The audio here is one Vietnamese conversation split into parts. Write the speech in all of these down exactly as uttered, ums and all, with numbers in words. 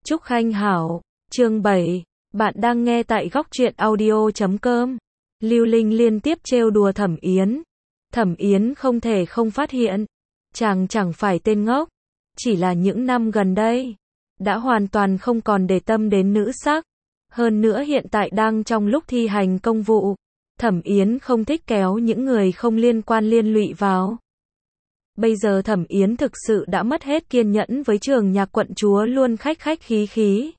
Trúc Khanh Hảo, chương bảy, bạn đang nghe tại góc truyện audio chấm com. Lưu Linh liên tiếp trêu đùa Thẩm Yến. Thẩm Yến không thể không phát hiện, chàng chẳng phải tên ngốc, chỉ là những năm gần đây, đã hoàn toàn không còn để tâm đến nữ sắc. Hơn nữa hiện tại đang trong lúc thi hành công vụ, Thẩm Yến không thích kéo những người không liên quan liên lụy vào. Bây giờ Thẩm Yến thực sự đã mất hết kiên nhẫn với Trường Nhạc quận chúa luôn khách khách khí khí.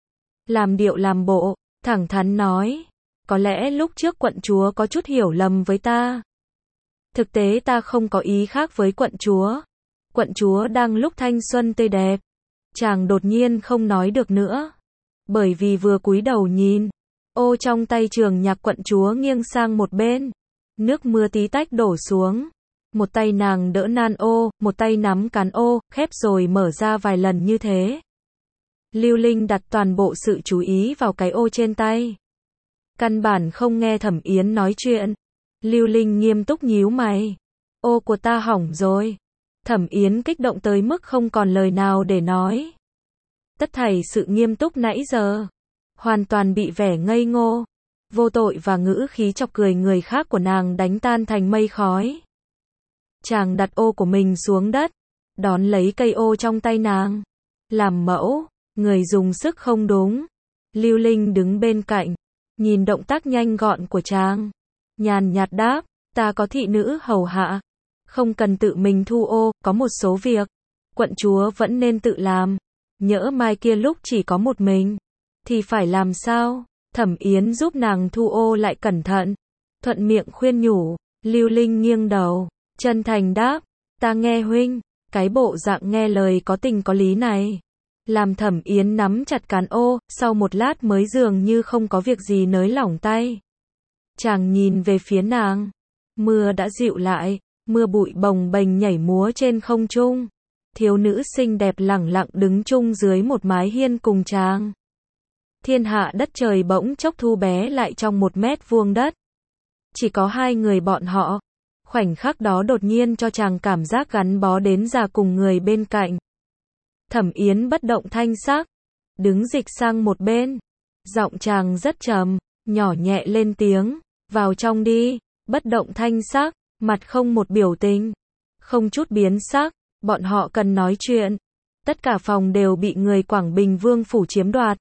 Làm điệu làm bộ, thẳng thắn nói, có lẽ lúc trước quận chúa có chút hiểu lầm với ta. Thực tế ta không có ý khác với quận chúa. Quận chúa đang lúc thanh xuân tươi đẹp. Chàng đột nhiên không nói được nữa. Bởi vì vừa cúi đầu nhìn, ô trong tay Trường Nhạc quận chúa nghiêng sang một bên. Nước mưa tí tách đổ xuống. Một tay nàng đỡ nan ô, một tay nắm cán ô, khép rồi mở ra vài lần như thế. Lưu Linh đặt toàn bộ sự chú ý vào cái ô trên tay. Căn bản không nghe Thẩm Yến nói chuyện. Lưu Linh nghiêm túc nhíu mày. Ô của ta hỏng rồi. Thẩm Yến kích động tới mức không còn lời nào để nói. Tất thảy sự nghiêm túc nãy giờ, hoàn toàn bị vẻ ngây ngô, vô tội và ngữ khí chọc cười người khác của nàng đánh tan thành mây khói. Chàng đặt ô của mình xuống đất, đón lấy cây ô trong tay nàng. Làm mẫu, người dùng sức không đúng. Lưu Linh đứng bên cạnh, nhìn động tác nhanh gọn của chàng. Nhàn nhạt đáp, ta có thị nữ hầu hạ. Không cần tự mình thu ô, có một số việc, quận chúa vẫn nên tự làm. Nhỡ mai kia lúc chỉ có một mình, thì phải làm sao? Thẩm Yến giúp nàng thu ô lại cẩn thận. Thuận miệng khuyên nhủ, Lưu Linh nghiêng đầu, chân thành đáp, ta nghe huynh. Cái bộ dạng nghe lời có tình có lý này, làm Thẩm Yến nắm chặt cán ô, sau một lát mới dường như không có việc gì nới lỏng tay. Chàng nhìn về phía nàng. Mưa đã dịu lại, mưa bụi bồng bềnh nhảy múa trên không trung. Thiếu nữ xinh đẹp lẳng lặng đứng chung dưới một mái hiên cùng chàng. Thiên hạ đất trời bỗng chốc thu bé lại trong một mét vuông đất. Chỉ có hai người bọn họ. Khoảnh khắc đó đột nhiên cho chàng cảm giác gắn bó đến già cùng người bên cạnh. Thẩm Yến bất động thanh sắc, đứng dịch sang một bên. Giọng chàng rất trầm, nhỏ nhẹ lên tiếng, vào trong đi. Bất động thanh sắc, mặt không một biểu tình, không chút biến sắc, bọn họ cần nói chuyện. Tất cả phòng đều bị người Quảng Bình Vương phủ chiếm đoạt.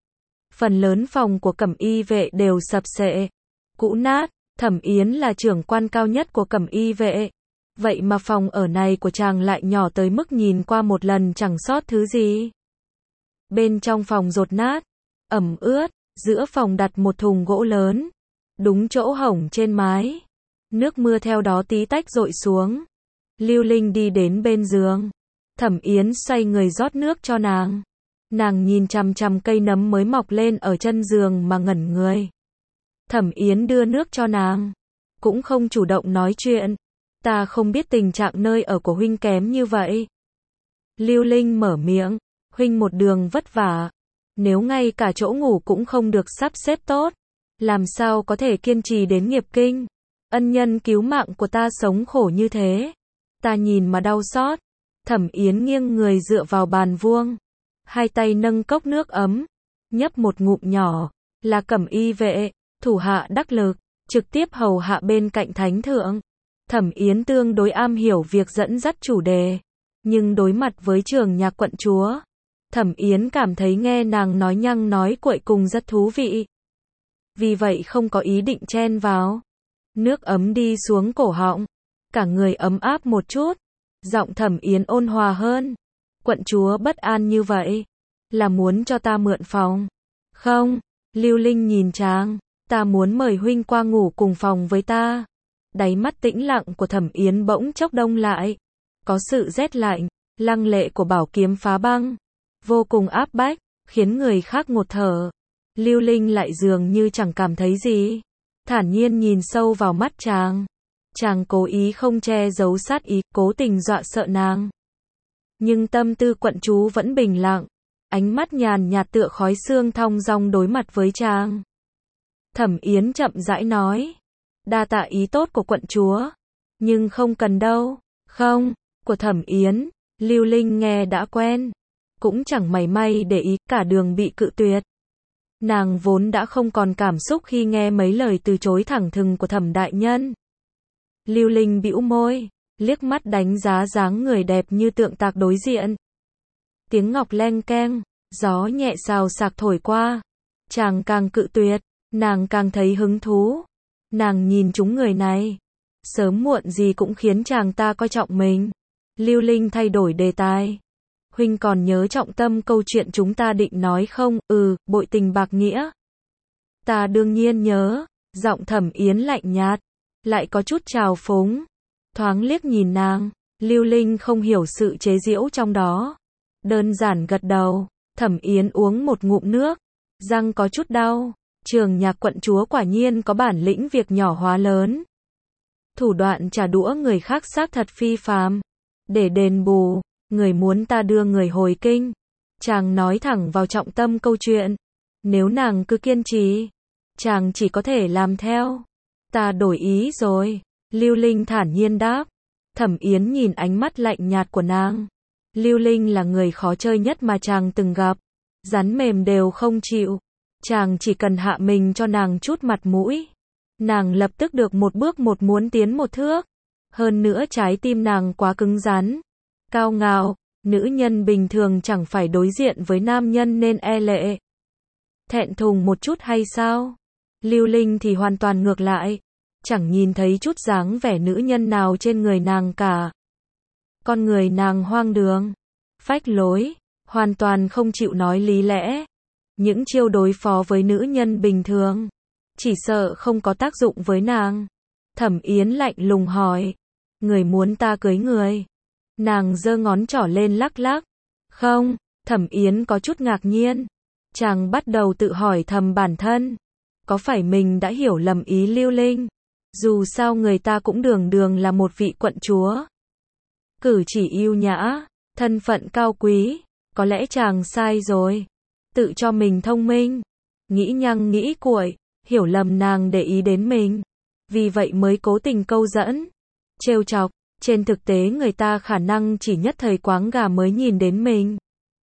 Phần lớn phòng của Cẩm Y vệ đều sập xệ, cũ nát. Thẩm Yến là trưởng quan cao nhất của Cẩm Y vệ. Vậy mà phòng ở này của chàng lại nhỏ tới mức nhìn qua một lần chẳng sót thứ gì. Bên trong phòng dột nát, ẩm ướt, giữa phòng đặt một thùng gỗ lớn, đúng chỗ hổng trên mái. Nước mưa theo đó tí tách dội xuống. Lưu Linh đi đến bên giường. Thẩm Yến xoay người rót nước cho nàng. Nàng nhìn chằm chằm cây nấm mới mọc lên ở chân giường mà ngẩn người. Thẩm Yến đưa nước cho nàng, cũng không chủ động nói chuyện. Ta không biết tình trạng nơi ở của huynh kém như vậy. Lưu Linh mở miệng, huynh một đường vất vả. Nếu ngay cả chỗ ngủ cũng không được sắp xếp tốt, làm sao có thể kiên trì đến nghiệp kinh. Ân nhân cứu mạng của ta sống khổ như thế, ta nhìn mà đau xót. Thẩm Yến nghiêng người dựa vào bàn vuông, hai tay nâng cốc nước ấm, nhấp một ngụm nhỏ. Là Cẩm Y vệ, thủ hạ đắc lực, trực tiếp hầu hạ bên cạnh thánh thượng. Thẩm Yến tương đối am hiểu việc dẫn dắt chủ đề, nhưng đối mặt với Trường Nhạc quận chúa, Thẩm Yến cảm thấy nghe nàng nói nhăng nói cuội cùng rất thú vị. Vì vậy không có ý định chen vào. Nước ấm đi xuống cổ họng, cả người ấm áp một chút. Giọng Thẩm Yến ôn hòa hơn. Quận chúa bất an như vậy, là muốn cho ta mượn phòng? Không. Lưu Linh nhìn chàng, ta muốn mời huynh qua ngủ cùng phòng với ta. Đáy mắt tĩnh lặng của Thẩm Yến bỗng chốc đông lại. Có sự rét lạnh, lăng lệ của bảo kiếm phá băng, vô cùng áp bách, khiến người khác ngột thở. Lưu Linh lại dường như chẳng cảm thấy gì, thản nhiên nhìn sâu vào mắt chàng. Chàng cố ý không che giấu sát ý, cố tình dọa sợ nàng. Nhưng tâm tư quận chúa vẫn bình lặng, ánh mắt nhàn nhạt tựa khói sương thong dong đối mặt với chàng. Thẩm Yến chậm rãi nói, đa tạ ý tốt của quận chúa, nhưng không cần đâu. Không, của Thẩm Yến, Lưu Linh nghe đã quen. cũng chẳng mảy may để ý, cả đường bị cự tuyệt. Nàng vốn đã không còn cảm xúc khi nghe mấy lời từ chối thẳng thừng của Thẩm đại nhân. Lưu Linh bĩu môi, liếc mắt đánh giá dáng người đẹp như tượng tạc đối diện. Tiếng ngọc leng keng, gió nhẹ xào xạc thổi qua. Chàng càng cự tuyệt, nàng càng thấy hứng thú. Nàng nhìn chúng người này, sớm muộn gì cũng khiến chàng ta coi trọng mình. Lưu Linh thay đổi đề tài. Huynh còn nhớ trọng tâm câu chuyện chúng ta định nói không? Ừ, bội tình bạc nghĩa. Ta đương nhiên nhớ. Giọng Thẩm Yến lạnh nhạt, lại có chút trào phúng. Thoáng liếc nhìn nàng, Lưu Linh không hiểu sự chế giễu trong đó. Đơn giản gật đầu. Thẩm Yến uống một ngụm nước, răng có chút đau. Trường Nhạc quận chúa quả nhiên có bản lĩnh việc nhỏ hóa lớn. Thủ đoạn trả đũa người khác xác thật phi phàm. Để đền bù, người muốn ta đưa người hồi kinh. Chàng nói thẳng vào trọng tâm câu chuyện. Nếu nàng cứ kiên trì, chàng chỉ có thể làm theo. Ta đổi ý rồi. Lưu Linh thản nhiên đáp. Thẩm Yến nhìn ánh mắt lạnh nhạt của nàng. Lưu Linh là người khó chơi nhất mà chàng từng gặp. Rắn mềm đều không chịu. Chàng chỉ cần hạ mình cho nàng chút mặt mũi. Nàng lập tức được một bước một muốn tiến một thước. Hơn nữa trái tim nàng quá cứng rắn. Cao ngạo, nữ nhân bình thường chẳng phải đối diện với nam nhân nên e lệ. Thẹn thùng một chút hay sao? Lưu Linh thì hoàn toàn ngược lại. Chẳng nhìn thấy chút dáng vẻ nữ nhân nào trên người nàng cả. Con người nàng hoang đường, phách lối, hoàn toàn không chịu nói lý lẽ. Những chiêu đối phó với nữ nhân bình thường, chỉ sợ không có tác dụng với nàng. Thẩm Yến lạnh lùng hỏi. Người muốn ta cưới người? Nàng giơ ngón trỏ lên lắc lắc. Không, Thẩm Yến có chút ngạc nhiên. Chàng bắt đầu tự hỏi thầm bản thân. Có phải mình đã hiểu lầm ý Lưu Linh? Dù sao người ta cũng đường đường là một vị quận chúa. Cử chỉ yêu nhã, thân phận cao quý. Có lẽ chàng sai rồi. Tự cho mình thông minh. Nghĩ nhăng nghĩ cuội, hiểu lầm nàng để ý đến mình. Vì vậy mới cố tình câu dẫn, trêu chọc. Trên thực tế người ta khả năng chỉ nhất thời quáng gà mới nhìn đến mình.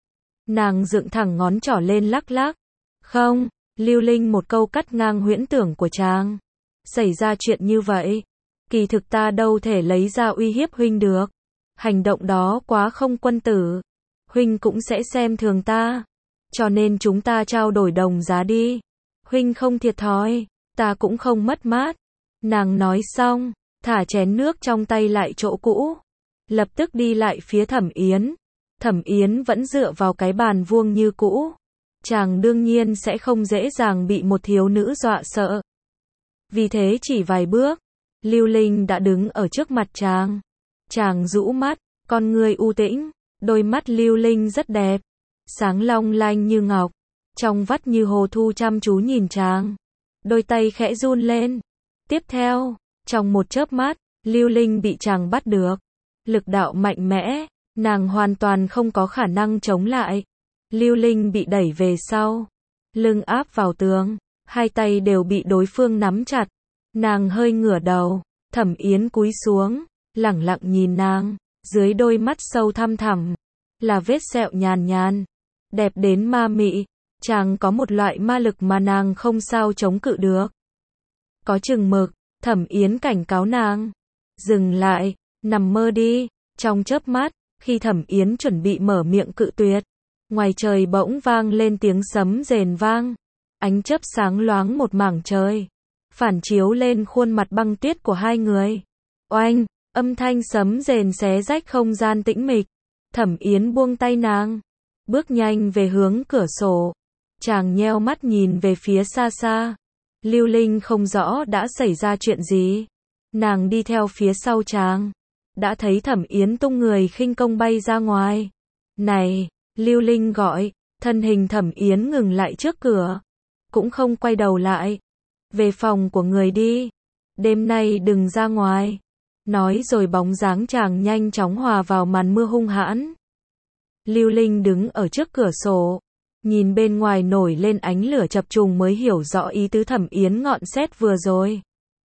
Nàng dựng thẳng ngón trỏ lên lắc lắc. Không, Lưu Linh một câu cắt ngang huyễn tưởng của chàng. Xảy ra chuyện như vậy, kỳ thực ta đâu thể lấy ra uy hiếp huynh được. Hành động đó quá không quân tử. Huynh cũng sẽ xem thường ta. Cho nên chúng ta trao đổi đồng giá đi. Huynh không thiệt thòi, ta cũng không mất mát. Nàng nói xong, thả chén nước trong tay lại chỗ cũ. Lập tức đi lại phía Thẩm Yến. Thẩm Yến vẫn dựa vào cái bàn vuông như cũ. Chàng đương nhiên sẽ không dễ dàng bị một thiếu nữ dọa sợ. Vì thế chỉ vài bước, Lưu Linh đã đứng ở trước mặt chàng. Chàng rũ mắt, con người u tĩnh. Đôi mắt Lưu Linh rất đẹp, sáng long lanh như ngọc, trong vắt như hồ thu chăm chú nhìn chàng. Đôi tay khẽ run lên. Tiếp theo, trong một chớp mắt, Lưu Linh bị chàng bắt được. Lực đạo mạnh mẽ, nàng hoàn toàn không có khả năng chống lại. Lưu Linh bị đẩy về sau, lưng áp vào tường, hai tay đều bị đối phương nắm chặt. Nàng hơi ngửa đầu, Thẩm Yến cúi xuống, lẳng lặng nhìn nàng, dưới đôi mắt sâu thăm thẳm là vết sẹo nhàn nhàn, đẹp đến ma mị. Chàng có một loại ma lực mà nàng không sao chống cự được. Có chừng mực, Thẩm Yến cảnh cáo nàng. Dừng lại, nằm mơ đi. Trong chớp mắt, khi Thẩm Yến chuẩn bị mở miệng cự tuyệt, ngoài trời bỗng vang lên tiếng sấm rền vang. Ánh chớp sáng loáng một mảng trời, phản chiếu lên khuôn mặt băng tuyết của hai người. Oanh, âm thanh sấm rền xé rách không gian tĩnh mịch. Thẩm Yến buông tay nàng, bước nhanh về hướng cửa sổ. Chàng nheo mắt nhìn về phía xa xa. Lưu Linh không rõ đã xảy ra chuyện gì. Nàng đi theo phía sau chàng, đã thấy Thẩm Yến tung người khinh công bay ra ngoài. Này, Lưu Linh gọi, thân hình Thẩm Yến ngừng lại trước cửa, cũng không quay đầu lại. Về phòng của người đi, đêm nay đừng ra ngoài. Nói rồi bóng dáng chàng nhanh chóng hòa vào màn mưa hung hãn. Lưu Linh đứng ở trước cửa sổ, nhìn bên ngoài nổi lên ánh lửa chập trùng mới hiểu rõ ý tứ Thẩm Yến ngọn sét vừa rồi.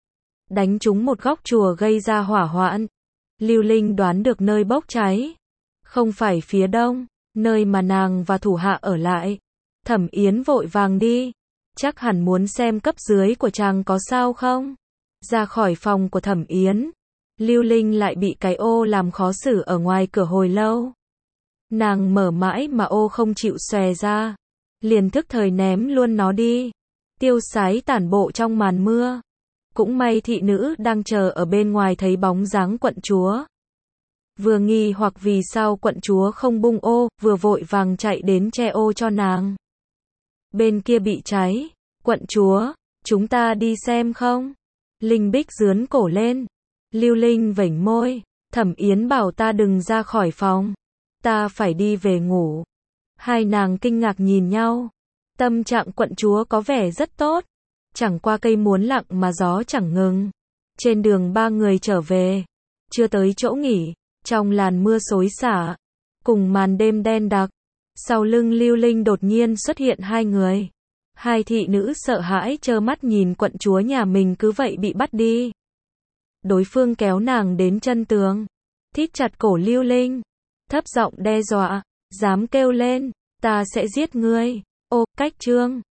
Đánh trúng một góc chùa gây ra hỏa hoạn. Lưu Linh đoán được nơi bốc cháy. Không phải phía đông, nơi mà nàng và thủ hạ ở lại. Thẩm Yến vội vàng đi, chắc hẳn muốn xem cấp dưới của chàng có sao không. Ra khỏi phòng của Thẩm Yến, Lưu Linh lại bị cái ô làm khó xử ở ngoài cửa hồi lâu. Nàng mở mãi mà ô không chịu xòe ra, liền thức thời ném luôn nó đi, tiêu sái tản bộ trong màn mưa. Cũng may thị nữ đang chờ ở bên ngoài thấy bóng dáng quận chúa. Vừa nghi hoặc vì sao quận chúa không bung ô, vừa vội vàng chạy đến che ô cho nàng. Bên kia bị cháy, quận chúa, chúng ta đi xem không? Linh Bích dướn cổ lên. Lưu Linh vểnh môi, Thẩm Yến bảo ta đừng ra khỏi phòng, ta phải đi về ngủ. Hai nàng kinh ngạc nhìn nhau. Tâm trạng quận chúa có vẻ rất tốt, chẳng qua cây muốn lặng mà gió chẳng ngừng. Trên đường ba người trở về, chưa tới chỗ nghỉ, trong làn mưa xối xả, cùng màn đêm đen đặc, sau lưng Lưu Linh đột nhiên xuất hiện hai người. Hai thị nữ sợ hãi trơ mắt nhìn quận chúa nhà mình cứ vậy bị bắt đi. Đối phương kéo nàng đến chân tường, thít chặt cổ Lưu Linh, thấp giọng đe dọa, dám kêu lên, ta sẽ giết ngươi. Ô, cách chương